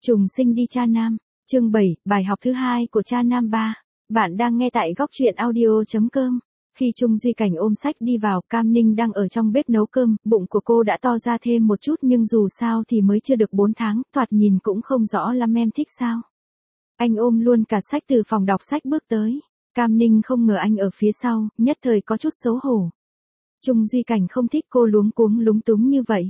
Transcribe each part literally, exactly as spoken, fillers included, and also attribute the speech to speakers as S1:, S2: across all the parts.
S1: Trùng sinh đi cha nam, chương bảy, bài học thứ hai của cha nam ba. Bạn đang nghe tại góc truyện audio chấm com. Khi Trung Duy Cảnh ôm sách đi vào, Cam Ninh đang ở trong bếp nấu cơm, bụng của cô đã to ra thêm một chút nhưng dù sao thì mới chưa được bốn tháng, thoạt nhìn cũng không rõ lắm, em thích sao? Anh ôm luôn cả sách từ phòng đọc sách bước tới. Cam Ninh không ngờ anh ở phía sau, nhất thời có chút xấu hổ. Trung Duy Cảnh không thích cô luống cuống lúng túng như vậy.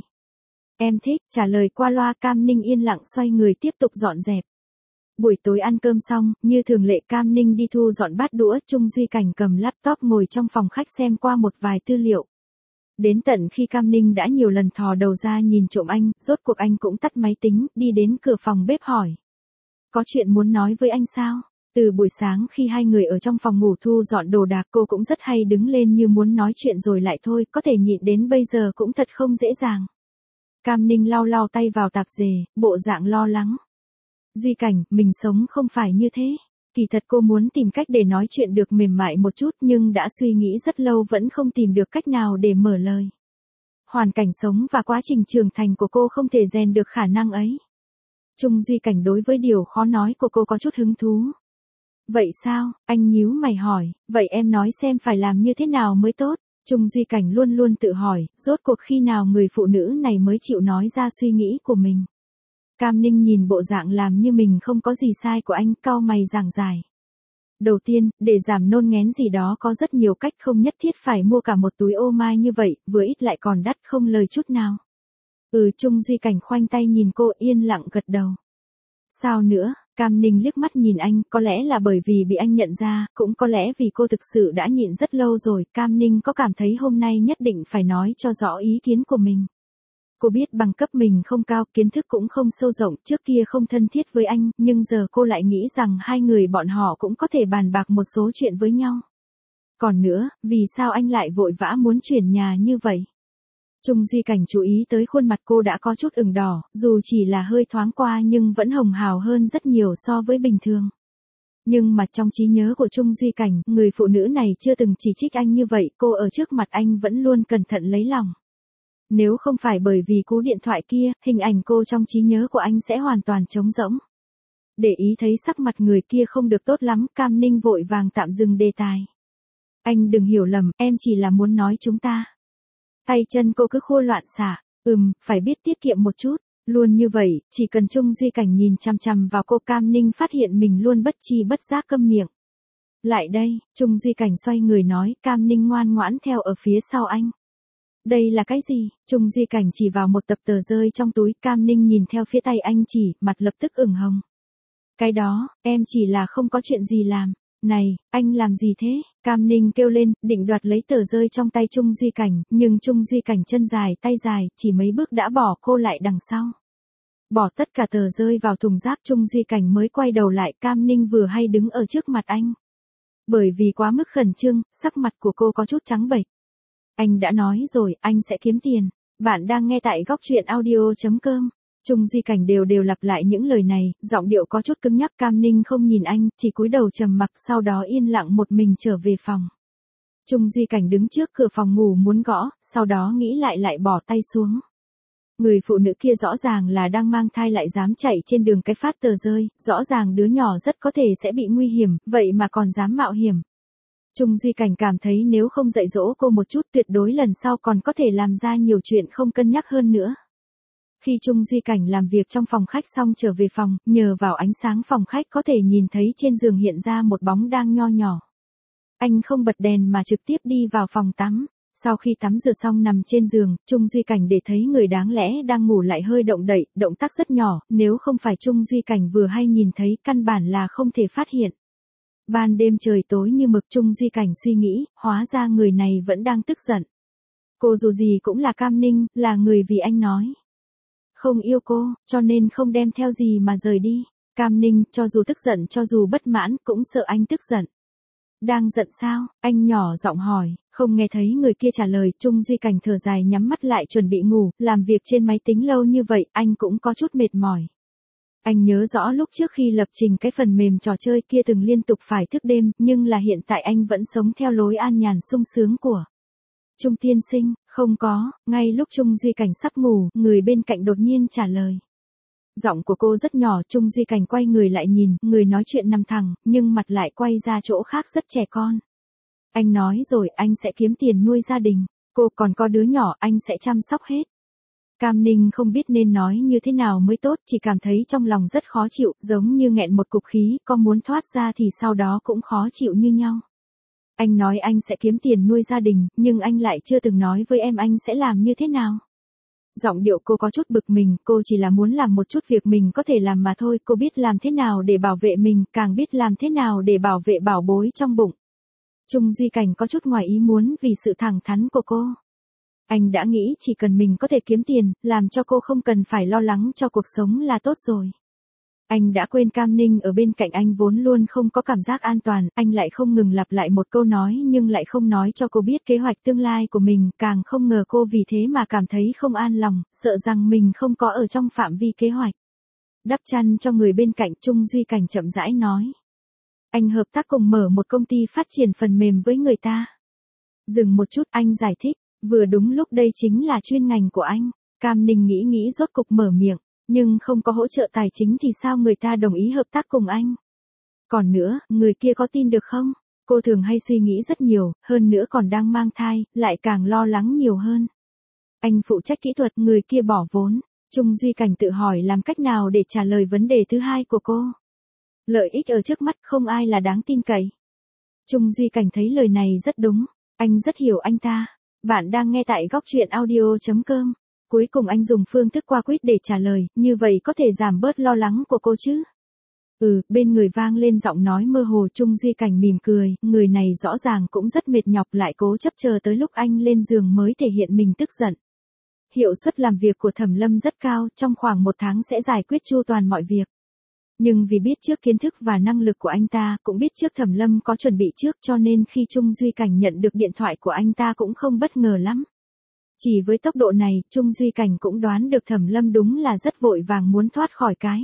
S1: Em thích, trả lời qua loa. Cam Ninh yên lặng xoay người tiếp tục dọn dẹp. Buổi tối ăn cơm xong, như thường lệ Cam Ninh đi thu dọn bát đũa, Trung Duy Cảnh cầm laptop ngồi trong phòng khách xem qua một vài tư liệu. Đến tận khi Cam Ninh đã nhiều lần thò đầu ra nhìn trộm anh, rốt cuộc anh cũng tắt máy tính, đi đến cửa phòng bếp hỏi. Có chuyện muốn nói với anh sao? Từ buổi sáng khi hai người ở trong phòng ngủ thu dọn đồ đạc, cô cũng rất hay đứng lên như muốn nói chuyện rồi lại thôi, có thể nhịn đến bây giờ cũng thật không dễ dàng. Cam Ninh lau lau tay vào tạp dề, bộ dạng lo lắng. Duy Cảnh, mình sống không phải như thế. Kỳ thật cô muốn tìm cách để nói chuyện được mềm mại một chút nhưng đã suy nghĩ rất lâu vẫn không tìm được cách nào để mở lời. Hoàn cảnh sống và quá trình trưởng thành của cô không thể rèn được khả năng ấy. Trung Duy Cảnh đối với điều khó nói của cô có chút hứng thú. Vậy sao? Anh nhíu mày hỏi, vậy em nói xem phải làm như thế nào mới tốt? Trung Duy Cảnh luôn luôn tự hỏi, rốt cuộc khi nào người phụ nữ này mới chịu nói ra suy nghĩ của mình. Cam Ninh nhìn bộ dạng làm như mình không có gì sai của anh, cau mày giảng giải. Đầu tiên, để giảm nôn nghén gì đó có rất nhiều cách, không nhất thiết phải mua cả một túi ô mai như vậy, vừa ít lại còn đắt không lời chút nào. Ừ, Trung Duy Cảnh khoanh tay nhìn cô yên lặng gật đầu. Sao nữa? Cam Ninh liếc mắt nhìn anh, có lẽ là bởi vì bị anh nhận ra, cũng có lẽ vì cô thực sự đã nhịn rất lâu rồi, Cam Ninh có cảm thấy hôm nay nhất định phải nói cho rõ ý kiến của mình. Cô biết bằng cấp mình không cao, kiến thức cũng không sâu rộng, trước kia không thân thiết với anh, nhưng giờ cô lại nghĩ rằng hai người bọn họ cũng có thể bàn bạc một số chuyện với nhau. Còn nữa, vì sao anh lại vội vã muốn chuyển nhà như vậy? Trung Duy Cảnh chú ý tới khuôn mặt cô đã có chút ửng đỏ, dù chỉ là hơi thoáng qua nhưng vẫn hồng hào hơn rất nhiều so với bình thường. Nhưng mà trong trí nhớ của Trung Duy Cảnh, người phụ nữ này chưa từng chỉ trích anh như vậy, cô ở trước mặt anh vẫn luôn cẩn thận lấy lòng. Nếu không phải bởi vì cú điện thoại kia, hình ảnh cô trong trí nhớ của anh sẽ hoàn toàn trống rỗng. Để ý thấy sắc mặt người kia không được tốt lắm, Cam Ninh vội vàng tạm dừng đề tài. Anh đừng hiểu lầm, em chỉ là muốn nói chúng ta. Tay chân cô cứ khô loạn xả, ừm, phải biết tiết kiệm một chút, luôn như vậy, chỉ cần Trung Duy Cảnh nhìn chằm chằm vào cô, Cam Ninh phát hiện mình luôn bất chi bất giác câm miệng. Lại đây, Trung Duy Cảnh xoay người nói, Cam Ninh ngoan ngoãn theo ở phía sau anh. Đây là cái gì? Trung Duy Cảnh chỉ vào một tập tờ rơi trong túi, Cam Ninh nhìn theo phía tay anh chỉ, mặt lập tức ửng hồng. Cái đó, em chỉ là không có chuyện gì làm. Này, anh làm gì thế? Cam Ninh kêu lên, định đoạt lấy tờ rơi trong tay Trung Duy Cảnh, nhưng Trung Duy Cảnh chân dài, tay dài, chỉ mấy bước đã bỏ cô lại đằng sau. Bỏ tất cả tờ rơi vào thùng rác, Trung Duy Cảnh mới quay đầu lại, Cam Ninh vừa hay đứng ở trước mặt anh. Bởi vì quá mức khẩn trương, sắc mặt của cô có chút trắng bệch. Anh đã nói rồi, anh sẽ kiếm tiền. Bạn đang nghe tại góc truyện audio chấm com. Trung Duy Cảnh đều đều lặp lại những lời này, giọng điệu có chút cứng nhắc. Cam Ninh không nhìn anh, chỉ cúi đầu trầm mặc, sau đó yên lặng một mình trở về phòng. Trung Duy Cảnh đứng trước cửa phòng ngủ muốn gõ, sau đó nghĩ lại lại bỏ tay xuống. Người phụ nữ kia rõ ràng là đang mang thai lại dám chạy trên đường cái phát tờ rơi, rõ ràng đứa nhỏ rất có thể sẽ bị nguy hiểm, vậy mà còn dám mạo hiểm. Trung Duy Cảnh cảm thấy nếu không dạy dỗ cô một chút tuyệt đối lần sau còn có thể làm ra nhiều chuyện không cân nhắc hơn nữa. Khi Trung Duy Cảnh làm việc trong phòng khách xong trở về phòng, nhờ vào ánh sáng phòng khách có thể nhìn thấy trên giường hiện ra một bóng đang nho nhỏ. Anh không bật đèn mà trực tiếp đi vào phòng tắm. Sau khi tắm rửa xong nằm trên giường, Trung Duy Cảnh để thấy người đáng lẽ đang ngủ lại hơi động đậy, động tác rất nhỏ, nếu không phải Trung Duy Cảnh vừa hay nhìn thấy căn bản là không thể phát hiện. Ban đêm trời tối như mực, Trung Duy Cảnh suy nghĩ, hóa ra người này vẫn đang tức giận. Cô dù gì cũng là Cam Ninh, là người vì anh nói. Không yêu cô, cho nên không đem theo gì mà rời đi. Cam Ninh, cho dù tức giận cho dù bất mãn, cũng sợ anh tức giận. Đang giận sao? Anh nhỏ giọng hỏi, không nghe thấy người kia trả lời. Trung Duy Cảnh thở dài nhắm mắt lại chuẩn bị ngủ, làm việc trên máy tính lâu như vậy, anh cũng có chút mệt mỏi. Anh nhớ rõ lúc trước khi lập trình cái phần mềm trò chơi kia từng liên tục phải thức đêm, nhưng là hiện tại anh vẫn sống theo lối an nhàn sung sướng của Trung tiên sinh. Không có, ngay lúc Trung Duy Cảnh sắp ngủ, người bên cạnh đột nhiên trả lời. Giọng của cô rất nhỏ, Trung Duy Cảnh quay người lại nhìn, người nói chuyện nằm thẳng, nhưng mặt lại quay ra chỗ khác rất trẻ con. Anh nói rồi, anh sẽ kiếm tiền nuôi gia đình, cô còn có đứa nhỏ, anh sẽ chăm sóc hết. Cam Ninh không biết nên nói như thế nào mới tốt, chỉ cảm thấy trong lòng rất khó chịu, giống như nghẹn một cục khí, có muốn thoát ra thì sau đó cũng khó chịu như nhau. Anh nói anh sẽ kiếm tiền nuôi gia đình, nhưng anh lại chưa từng nói với em anh sẽ làm như thế nào. Giọng điệu cô có chút bực mình, cô chỉ là muốn làm một chút việc mình có thể làm mà thôi, cô biết làm thế nào để bảo vệ mình, càng biết làm thế nào để bảo vệ bảo bối trong bụng. Trung Duy Cảnh có chút ngoài ý muốn vì sự thẳng thắn của cô. Anh đã nghĩ chỉ cần mình có thể kiếm tiền, làm cho cô không cần phải lo lắng cho cuộc sống là tốt rồi. Anh đã quên Cam Ninh ở bên cạnh anh vốn luôn không có cảm giác an toàn, anh lại không ngừng lặp lại một câu nói nhưng lại không nói cho cô biết kế hoạch tương lai của mình, càng không ngờ cô vì thế mà cảm thấy không an lòng, sợ rằng mình không có ở trong phạm vi kế hoạch. Đắp chăn cho người bên cạnh, Trung Duy Cảnh chậm rãi nói. Anh hợp tác cùng mở một công ty phát triển phần mềm với người ta. Dừng một chút, anh giải thích, vừa đúng lúc đây chính là chuyên ngành của anh. Cam Ninh nghĩ nghĩ rốt cục mở miệng. Nhưng không có hỗ trợ tài chính thì sao người ta đồng ý hợp tác cùng anh? Còn nữa, người kia có tin được không? Cô thường hay suy nghĩ rất nhiều, hơn nữa còn đang mang thai, lại càng lo lắng nhiều hơn. Anh phụ trách kỹ thuật, người kia bỏ vốn. Trung Duy Cảnh tự hỏi làm cách nào để trả lời vấn đề thứ hai của cô. Lợi ích ở trước mắt, không ai là đáng tin cậy. Trung Duy Cảnh thấy lời này rất đúng. Anh rất hiểu anh ta. Bạn đang nghe tại góc truyện audio chấm com. Cuối cùng anh dùng phương thức qua quýt để trả lời, như vậy có thể giảm bớt lo lắng của cô chứ. Ừ, bên người vang lên giọng nói mơ hồ. Trung Duy Cảnh mỉm cười, người này rõ ràng cũng rất mệt nhọc lại cố chấp chờ tới lúc anh lên giường mới thể hiện mình tức giận. Hiệu suất làm việc của Thẩm Lâm rất cao, trong khoảng một tháng sẽ giải quyết chu toàn mọi việc. Nhưng vì biết trước kiến thức và năng lực của anh ta, cũng biết trước Thẩm Lâm có chuẩn bị trước cho nên khi Trung Duy Cảnh nhận được điện thoại của anh ta cũng không bất ngờ lắm. Chỉ với tốc độ này, Trung Duy Cảnh cũng đoán được Thẩm Lâm đúng là rất vội vàng muốn thoát khỏi cái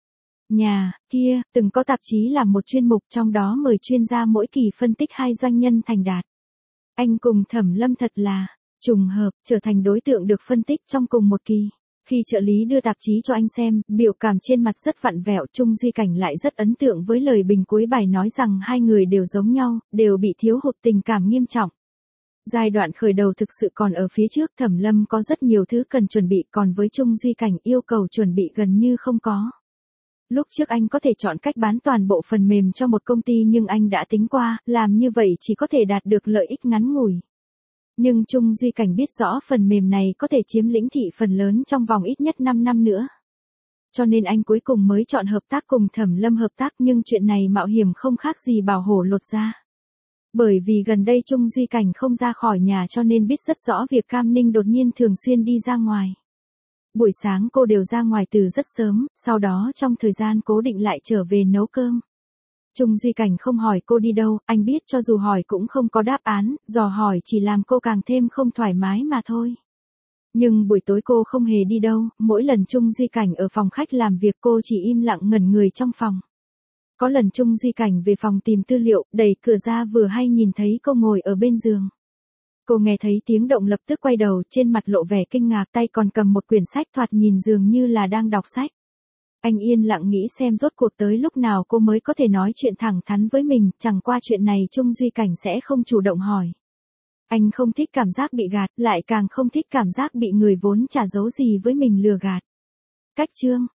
S1: nhà kia, từng có tạp chí làm một chuyên mục trong đó mời chuyên gia mỗi kỳ phân tích hai doanh nhân thành đạt. Anh cùng Thẩm Lâm thật là trùng hợp, trở thành đối tượng được phân tích trong cùng một kỳ. Khi trợ lý đưa tạp chí cho anh xem, biểu cảm trên mặt rất vặn vẹo, Trung Duy Cảnh lại rất ấn tượng với lời bình cuối bài nói rằng hai người đều giống nhau, đều bị thiếu hụt tình cảm nghiêm trọng. Giai đoạn khởi đầu thực sự còn ở phía trước, Thẩm Lâm có rất nhiều thứ cần chuẩn bị, còn với Trung Duy Cảnh yêu cầu chuẩn bị gần như không có. Lúc trước anh có thể chọn cách bán toàn bộ phần mềm cho một công ty nhưng anh đã tính qua, làm như vậy chỉ có thể đạt được lợi ích ngắn ngủi. Nhưng Trung Duy Cảnh biết rõ phần mềm này có thể chiếm lĩnh thị phần lớn trong vòng ít nhất năm năm nữa. Cho nên anh cuối cùng mới chọn hợp tác cùng Thẩm Lâm hợp tác, nhưng chuyện này mạo hiểm không khác gì bảo hổ lột da. Bởi vì gần đây Trung Duy Cảnh không ra khỏi nhà cho nên biết rất rõ việc Cam Ninh đột nhiên thường xuyên đi ra ngoài. Buổi sáng cô đều ra ngoài từ rất sớm, sau đó trong thời gian cố định lại trở về nấu cơm. Trung Duy Cảnh không hỏi cô đi đâu, anh biết cho dù hỏi cũng không có đáp án, dò hỏi chỉ làm cô càng thêm không thoải mái mà thôi. Nhưng buổi tối cô không hề đi đâu, mỗi lần Trung Duy Cảnh ở phòng khách làm việc cô chỉ im lặng ngẩn người trong phòng. Có lần Trung Duy Cảnh về phòng tìm tư liệu, đẩy cửa ra vừa hay nhìn thấy cô ngồi ở bên giường. Cô nghe thấy tiếng động lập tức quay đầu, trên mặt lộ vẻ kinh ngạc, tay còn cầm một quyển sách thoạt nhìn dường như là đang đọc sách. Anh yên lặng nghĩ xem rốt cuộc tới lúc nào cô mới có thể nói chuyện thẳng thắn với mình, chẳng qua chuyện này Trung Duy Cảnh sẽ không chủ động hỏi. Anh không thích cảm giác bị gạt, lại càng không thích cảm giác bị người vốn chả giấu gì với mình lừa gạt. Cách chương